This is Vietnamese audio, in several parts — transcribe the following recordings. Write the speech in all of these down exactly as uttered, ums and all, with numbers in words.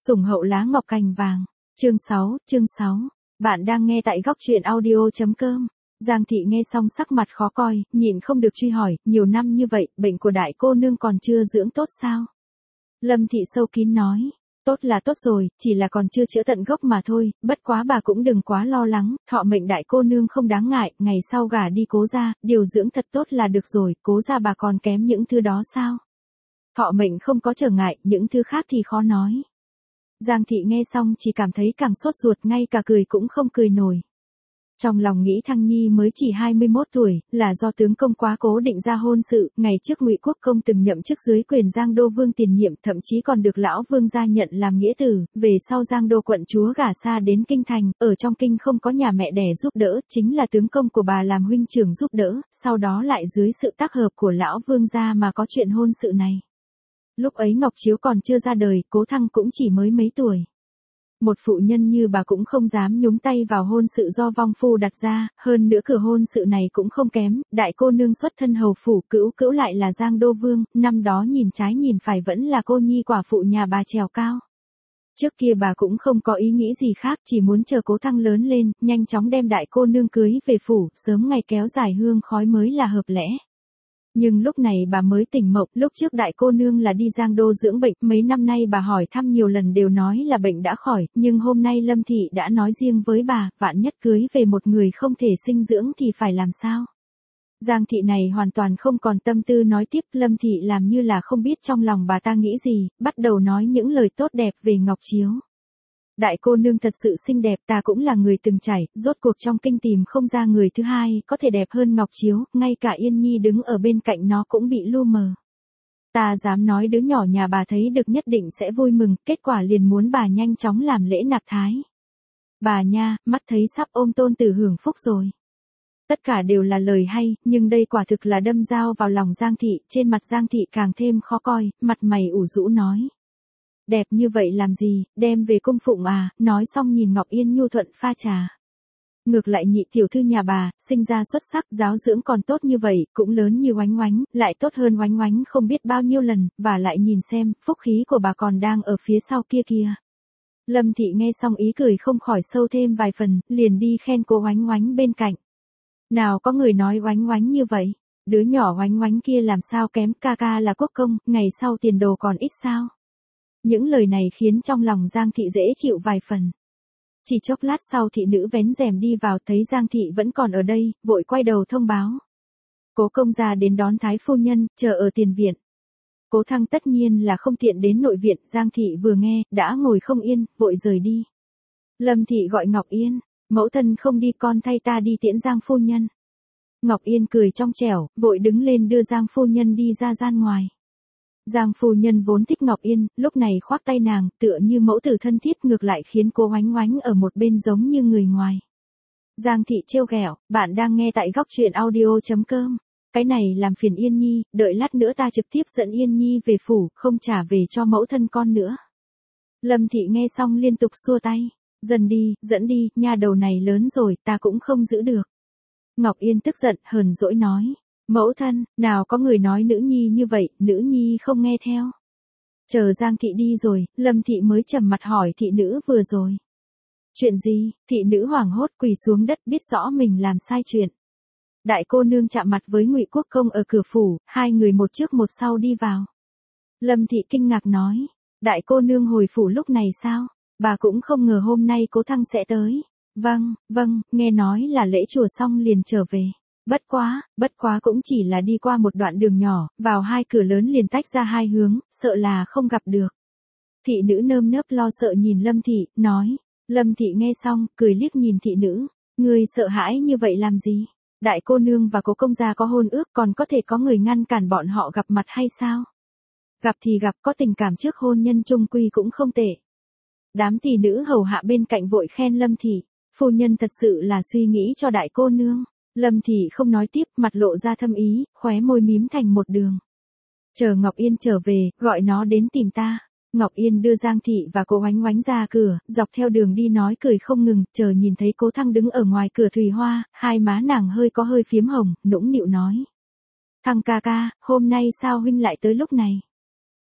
Sủng hậu lá ngọc cành vàng. Chương sáu, chương sáu. Bạn đang nghe tại góc truyện audio.com. Giang thị nghe xong sắc mặt khó coi, nhịn không được truy hỏi, nhiều năm như vậy, bệnh của đại cô nương còn chưa dưỡng tốt sao? Lâm thị sâu kín nói, tốt là tốt rồi, chỉ là còn chưa chữa tận gốc mà thôi, bất quá bà cũng đừng quá lo lắng, thọ mệnh đại cô nương không đáng ngại, ngày sau gả đi cố gia, điều dưỡng thật tốt là được rồi, cố gia bà còn kém những thứ đó sao? Thọ mệnh không có trở ngại, những thứ khác thì khó nói. Giang thị nghe xong chỉ cảm thấy càng sốt ruột, ngay cả cười cũng không cười nổi. Trong lòng nghĩ Thăng Nhi mới chỉ hai mươi mốt tuổi, là do tướng công quá cố định ra hôn sự, ngày trước Ngụy Quốc công từng nhậm chức dưới quyền Giang Đô Vương tiền nhiệm, thậm chí còn được lão vương gia nhận làm nghĩa tử, về sau Giang Đô quận chúa gả xa đến kinh thành, ở trong kinh không có nhà mẹ đẻ giúp đỡ, chính là tướng công của bà làm huynh trưởng giúp đỡ, sau đó lại dưới sự tác hợp của lão vương gia mà có chuyện hôn sự này. Lúc ấy Ngọc Chiếu còn chưa ra đời, Cố Thăng cũng chỉ mới mấy tuổi. Một phụ nhân như bà cũng không dám nhúng tay vào hôn sự do vong phu đặt ra, hơn nữa cửa hôn sự này cũng không kém, đại cô nương xuất thân hầu phủ, cữu cữu lại là Giang Đô Vương, năm đó nhìn trái nhìn phải vẫn là cô nhi quả phụ nhà bà trèo cao. Trước kia bà cũng không có ý nghĩ gì khác, chỉ muốn chờ Cố Thăng lớn lên, nhanh chóng đem đại cô nương cưới về phủ, sớm ngày kéo dài hương khói mới là hợp lẽ. Nhưng lúc này bà mới tỉnh mộng, lúc trước đại cô nương là đi Giang Đô dưỡng bệnh, mấy năm nay bà hỏi thăm nhiều lần đều nói là bệnh đã khỏi, nhưng hôm nay Lâm thị đã nói riêng với bà, vạn nhất cưới về một người không thể sinh dưỡng thì phải làm sao? Giang thị này hoàn toàn không còn tâm tư nói tiếp, Lâm thị làm như là không biết trong lòng bà ta nghĩ gì, bắt đầu nói những lời tốt đẹp về Ngọc Chiếu. Đại cô nương thật sự xinh đẹp, ta cũng là người từng trải, rốt cuộc trong kinh tìm không ra người thứ hai, có thể đẹp hơn Ngọc Chiếu, ngay cả Yên Nhi đứng ở bên cạnh nó cũng bị lu mờ. Ta dám nói đứa nhỏ nhà bà thấy được nhất định sẽ vui mừng, kết quả liền muốn bà nhanh chóng làm lễ nạp thái. Bà nha, mắt thấy sắp ôm tôn tử hưởng phúc rồi. Tất cả đều là lời hay, nhưng đây quả thực là đâm dao vào lòng Giang thị, trên mặt Giang thị càng thêm khó coi, mặt mày ủ rũ nói. Đẹp như vậy làm gì, đem về cung phụng à, nói xong nhìn Ngọc Yên nhu thuận pha trà. Ngược lại nhị tiểu thư nhà bà, sinh ra xuất sắc, giáo dưỡng còn tốt như vậy, cũng lớn như Oánh Oánh, lại tốt hơn Oánh Oánh không biết bao nhiêu lần, và lại nhìn xem, phúc khí của bà còn đang ở phía sau kia kia. Lâm thị nghe xong ý cười không khỏi sâu thêm vài phần, liền đi khen cô Oánh Oánh bên cạnh. Nào có người nói Oánh Oánh như vậy, đứa nhỏ Oánh Oánh kia làm sao kém, ca ca là quốc công, ngày sau tiền đồ còn ít sao. Những lời này khiến trong lòng Giang thị dễ chịu vài phần. Chỉ chốc lát sau thị nữ vén rèm đi vào, thấy Giang thị vẫn còn ở đây, vội quay đầu thông báo. Cố công gia đến đón thái phu nhân, chờ ở tiền viện. Cố Thăng tất nhiên là không tiện đến nội viện, Giang thị vừa nghe, đã ngồi không yên, vội rời đi. Lâm thị gọi Ngọc Yên, mẫu thân không đi con thay ta đi tiễn Giang phu nhân. Ngọc Yên cười trong trẻo, vội đứng lên đưa Giang phu nhân đi ra gian ngoài. Giang phu nhân vốn thích Ngọc Yên, lúc này khoác tay nàng, tựa như mẫu tử thân thiết, ngược lại khiến cô Oánh Oánh ở một bên giống như người ngoài. Giang thị trêu ghẹo, bạn đang nghe tại góc truyện audio.com. Cái này làm phiền Yên Nhi, đợi lát nữa ta trực tiếp dẫn Yên Nhi về phủ, không trả về cho mẫu thân con nữa. Lâm thị nghe xong liên tục xua tay, dần đi, dẫn đi, nha đầu này lớn rồi, ta cũng không giữ được. Ngọc Yên tức giận, hờn dỗi nói. Mẫu thân, nào có người nói nữ nhi như vậy, nữ nhi không nghe theo. Chờ Giang thị đi rồi, Lâm thị mới trầm mặt hỏi thị nữ vừa rồi. Chuyện gì, thị nữ hoảng hốt quỳ xuống đất biết rõ mình làm sai chuyện. Đại cô nương chạm mặt với Ngụy Quốc công ở cửa phủ, hai người một trước một sau đi vào. Lâm thị kinh ngạc nói, đại cô nương hồi phủ lúc này sao, bà cũng không ngờ hôm nay Cố Thăng sẽ tới. Vâng, vâng, nghe nói là lễ chùa xong liền trở về. Bất quá, bất quá cũng chỉ là đi qua một đoạn đường nhỏ, vào hai cửa lớn liền tách ra hai hướng, sợ là không gặp được. Thị nữ nơm nớp lo sợ nhìn Lâm thị, nói. Lâm thị nghe xong, cười liếc nhìn thị nữ. Ngươi sợ hãi như vậy làm gì? Đại cô nương và cố công gia có hôn ước, còn có thể có người ngăn cản bọn họ gặp mặt hay sao? Gặp thì gặp, có tình cảm trước hôn nhân chung quy cũng không tệ. Đám thị nữ hầu hạ bên cạnh vội khen Lâm thị. Phu nhân thật sự là suy nghĩ cho đại cô nương. Lâm thị không nói tiếp, mặt lộ ra thâm ý, khóe môi mím thành một đường. Chờ Ngọc Yên trở về, gọi nó đến tìm ta. Ngọc Yên đưa Giang thị và cô Oánh Oánh ra cửa, dọc theo đường đi nói cười không ngừng, chờ nhìn thấy Cố Thăng đứng ở ngoài cửa Thùy Hoa, hai má nàng hơi có hơi phiếm hồng, nũng nịu nói. Thăng ca ca, hôm nay sao huynh lại tới lúc này?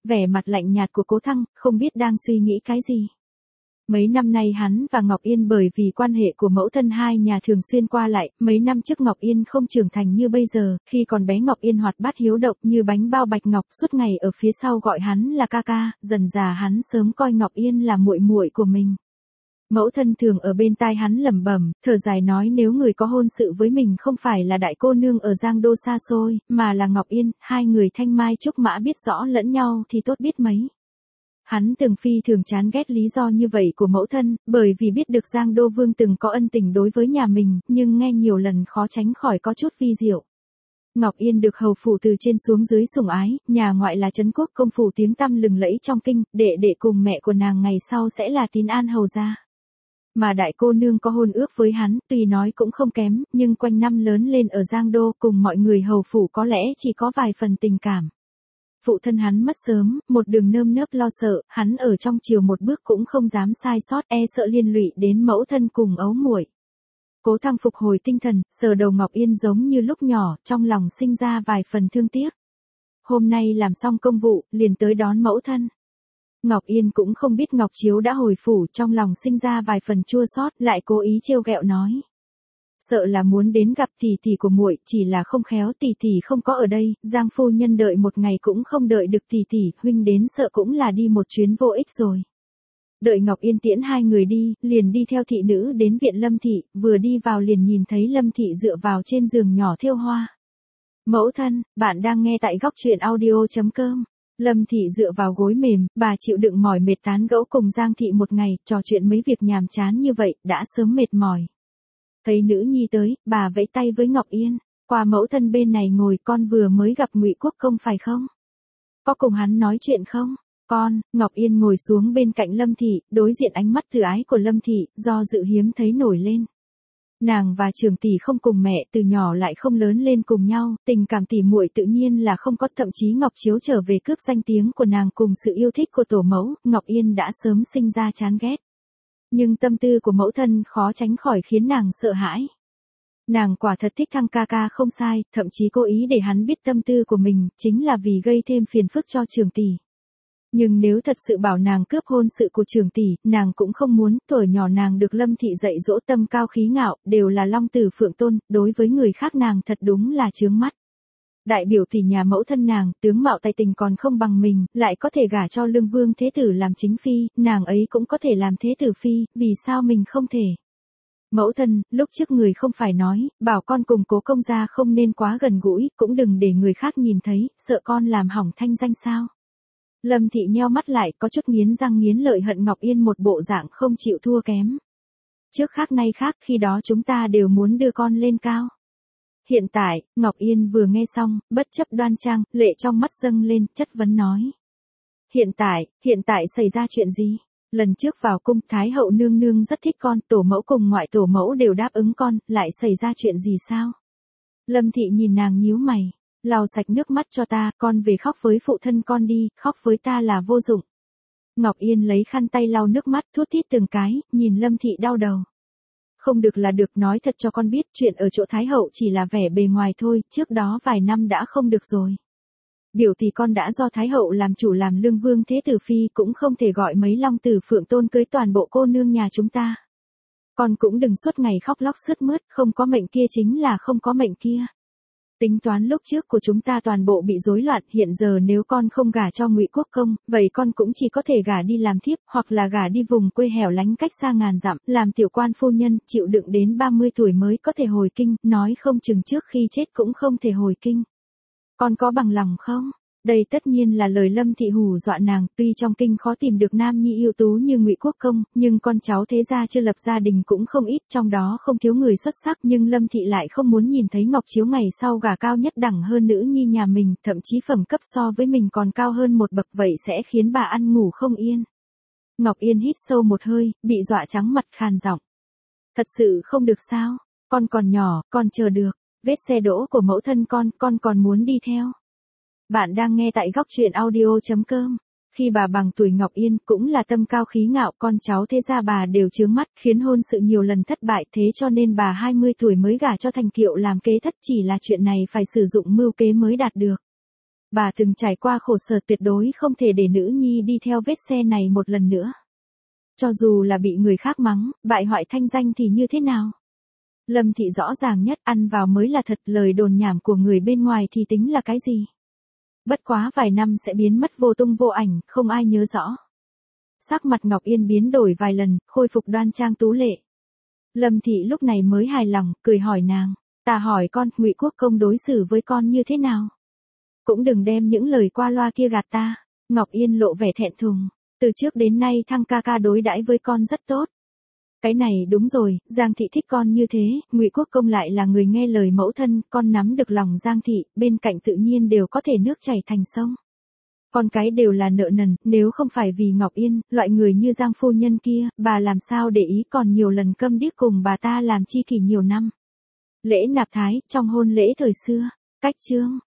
vẻ mặt lạnh nhạt của Cố Thăng, không biết đang suy nghĩ cái gì. Mấy năm nay hắn và Ngọc Yên bởi vì quan hệ của mẫu thân hai nhà thường xuyên qua lại, mấy năm trước Ngọc Yên không trưởng thành như bây giờ, khi còn bé Ngọc Yên hoạt bát hiếu động như bánh bao bạch ngọc, suốt ngày ở phía sau gọi hắn là ca ca, dần dà hắn sớm coi Ngọc Yên là muội muội của mình. Mẫu thân thường ở bên tai hắn lẩm bẩm, thở dài nói nếu người có hôn sự với mình không phải là đại cô nương ở Giang Đô xa xôi, mà là Ngọc Yên, hai người thanh mai trúc mã biết rõ lẫn nhau thì tốt biết mấy. Hắn từng phi thường chán ghét lý do như vậy của mẫu thân, bởi vì biết được Giang Đô Vương từng có ân tình đối với nhà mình, nhưng nghe nhiều lần khó tránh khỏi có chút vi diệu. Ngọc Yên được hầu phủ từ trên xuống dưới sủng ái, nhà ngoại là trấn quốc công phủ tiếng tăm lừng lẫy trong kinh, đệ đệ cùng mẹ của nàng ngày sau sẽ là Tín An hầu gia. Mà đại cô nương có hôn ước với hắn, tuy nói cũng không kém, nhưng quanh năm lớn lên ở Giang Đô cùng mọi người hầu phủ có lẽ chỉ có vài phần tình cảm. Phụ thân hắn mất sớm, một đường nơm nớp lo sợ, hắn ở trong triều một bước cũng không dám sai sót, e sợ liên lụy đến mẫu thân cùng ấu muội. Cố Thăng phục hồi tinh thần, sờ đầu Ngọc Yên giống như lúc nhỏ, trong lòng sinh ra vài phần thương tiếc. Hôm nay làm xong công vụ, liền tới đón mẫu thân. Ngọc Yên cũng không biết Ngọc Chiếu đã hồi phủ, trong lòng sinh ra vài phần chua xót, lại cố ý trêu ghẹo nói. Sợ là muốn đến gặp tỷ tỷ của muội, chỉ là không khéo tỷ tỷ không có ở đây, Giang phu nhân đợi một ngày cũng không đợi được tỷ tỷ, huynh đến sợ cũng là đi một chuyến vô ích rồi. Đợi Ngọc Yên tiễn hai người đi, liền đi theo thị nữ đến viện Lâm thị, vừa đi vào liền nhìn thấy Lâm thị dựa vào trên giường nhỏ thêu hoa. Mẫu thân, bạn đang nghe tại góc truyện audio chấm com. Lâm thị dựa vào gối mềm, bà chịu đựng mỏi mệt tán gẫu cùng Giang thị một ngày, trò chuyện mấy việc nhàm chán như vậy, đã sớm mệt mỏi. Thấy nữ nhi tới, bà vẫy tay với Ngọc Yên, qua mẫu thân bên này ngồi, con vừa mới gặp Ngụy Quốc công phải không? Có cùng hắn nói chuyện không? Con, Ngọc Yên ngồi xuống bên cạnh Lâm thị, đối diện ánh mắt từ ái của Lâm thị, do dự hiếm thấy nổi lên. Nàng và Trường tỷ không cùng mẹ, từ nhỏ lại không lớn lên cùng nhau, tình cảm tỉ muội tự nhiên là không có, thậm chí Ngọc Chiếu trở về cướp danh tiếng của nàng cùng sự yêu thích của tổ mẫu, Ngọc Yên đã sớm sinh ra chán ghét. Nhưng tâm tư của mẫu thân khó tránh khỏi khiến nàng sợ hãi. Nàng quả thật thích Thăng ca ca không sai, thậm chí cố ý để hắn biết tâm tư của mình, chính là vì gây thêm phiền phức cho Trường tỷ. Nhưng nếu thật sự bảo nàng cướp hôn sự của Trường tỷ, nàng cũng không muốn, tuổi nhỏ nàng được Lâm thị dạy dỗ tâm cao khí ngạo, đều là long tử phượng tôn, đối với người khác nàng thật đúng là chướng mắt. Đại biểu tỷ nhà mẫu thân nàng, tướng mạo tài tình còn không bằng mình, lại có thể gả cho Lương Vương thế tử làm chính phi, nàng ấy cũng có thể làm thế tử phi, vì sao mình không thể? Mẫu thân, lúc trước người không phải nói, bảo con cùng Cố công gia không nên quá gần gũi, cũng đừng để người khác nhìn thấy, sợ con làm hỏng thanh danh sao? Lâm thị nheo mắt lại, có chút nghiến răng nghiến lợi hận Ngọc Yên một bộ dạng không chịu thua kém. Trước khác nay khác, khi đó chúng ta đều muốn đưa con lên cao. Hiện tại, Ngọc Yên vừa nghe xong, bất chấp đoan trang, lệ trong mắt dâng lên, chất vấn nói. Hiện tại, hiện tại xảy ra chuyện gì? Lần trước vào cung, Thái hậu nương nương rất thích con, tổ mẫu cùng ngoại tổ mẫu đều đáp ứng con, lại xảy ra chuyện gì sao? Lâm thị nhìn nàng nhíu mày. Lau sạch nước mắt cho ta, con về khóc với phụ thân con đi, khóc với ta là vô dụng. Ngọc Yên lấy khăn tay lau nước mắt, thút thít từng cái, nhìn Lâm thị đau đầu. Không được là được, nói thật cho con biết, chuyện ở chỗ Thái hậu chỉ là vẻ bề ngoài thôi, trước đó vài năm đã không được rồi. Biểu tỷ con đã do Thái hậu làm chủ làm Lương Vương thế tử phi, cũng không thể gọi mấy long tử phượng tôn cưới toàn bộ cô nương nhà chúng ta. Con cũng đừng suốt ngày khóc lóc sướt mướt, không có mệnh kia chính là không có mệnh kia. Tính toán lúc trước của chúng ta toàn bộ bị rối loạn, hiện giờ nếu con không gả cho Ngụy Quốc công, vậy con cũng chỉ có thể gả đi làm thiếp, hoặc là gả đi vùng quê hẻo lánh cách xa ngàn dặm, làm tiểu quan phu nhân, chịu đựng đến ba mươi tuổi mới có thể hồi kinh, nói không chừng trước khi chết cũng không thể hồi kinh. Con có bằng lòng không? Đây tất nhiên là lời Lâm thị hù dọa nàng, tuy trong kinh khó tìm được nam nhi ưu tú như Ngụy Quốc công, nhưng con cháu thế gia chưa lập gia đình cũng không ít, trong đó không thiếu người xuất sắc, nhưng Lâm thị lại không muốn nhìn thấy Ngọc Chiếu ngày sau gả cao nhất đẳng hơn nữ nhi nhà mình, thậm chí phẩm cấp so với mình còn cao hơn một bậc, vậy sẽ khiến bà ăn ngủ không yên. Ngọc Yên hít sâu một hơi, bị dọa trắng mặt, khàn giọng. Thật sự không được sao? Con còn nhỏ, con chờ được. Vết xe đỗ của mẫu thân con, con còn muốn đi theo. Bạn đang nghe tại góc truyện audio chấm com. Khi bà bằng tuổi Ngọc Yên, cũng là tâm cao khí ngạo, con cháu thế gia bà đều chướng mắt, khiến hôn sự nhiều lần thất bại, thế cho nên bà hai mươi tuổi mới gả cho Thành Kiệu làm kế thất, chỉ là chuyện này phải sử dụng mưu kế mới đạt được. Bà từng trải qua khổ sở, tuyệt đối không thể để nữ nhi đi theo vết xe này một lần nữa. Cho dù là bị người khác mắng, bại hoại thanh danh thì như thế nào? Lâm Thị rõ ràng nhất, ăn vào mới là thật, lời đồn nhảm của người bên ngoài thì tính là cái gì? Bất quá vài năm sẽ biến mất vô tung vô ảnh, không ai nhớ rõ. Sắc mặt Ngọc Yên biến đổi vài lần, khôi phục đoan trang tú lệ. Lâm Thị lúc này mới hài lòng, cười hỏi nàng, ta hỏi con, Ngụy Quốc công đối xử với con như thế nào? Cũng đừng đem những lời qua loa kia gạt ta. Ngọc Yên lộ vẻ thẹn thùng, từ trước đến nay Thăng ca ca đối đãi với con rất tốt. Cái này đúng rồi, Giang Thị thích con như thế, Ngụy Quốc công lại là người nghe lời mẫu thân, con nắm được lòng Giang Thị, bên cạnh tự nhiên đều có thể nước chảy thành sông. Con cái đều là nợ nần, nếu không phải vì Ngọc Yên, loại người như Giang phu nhân kia, bà làm sao để ý, còn nhiều lần câm điếc cùng bà ta làm chi kỷ nhiều năm. Lễ nạp thái, trong hôn lễ thời xưa, cách chương.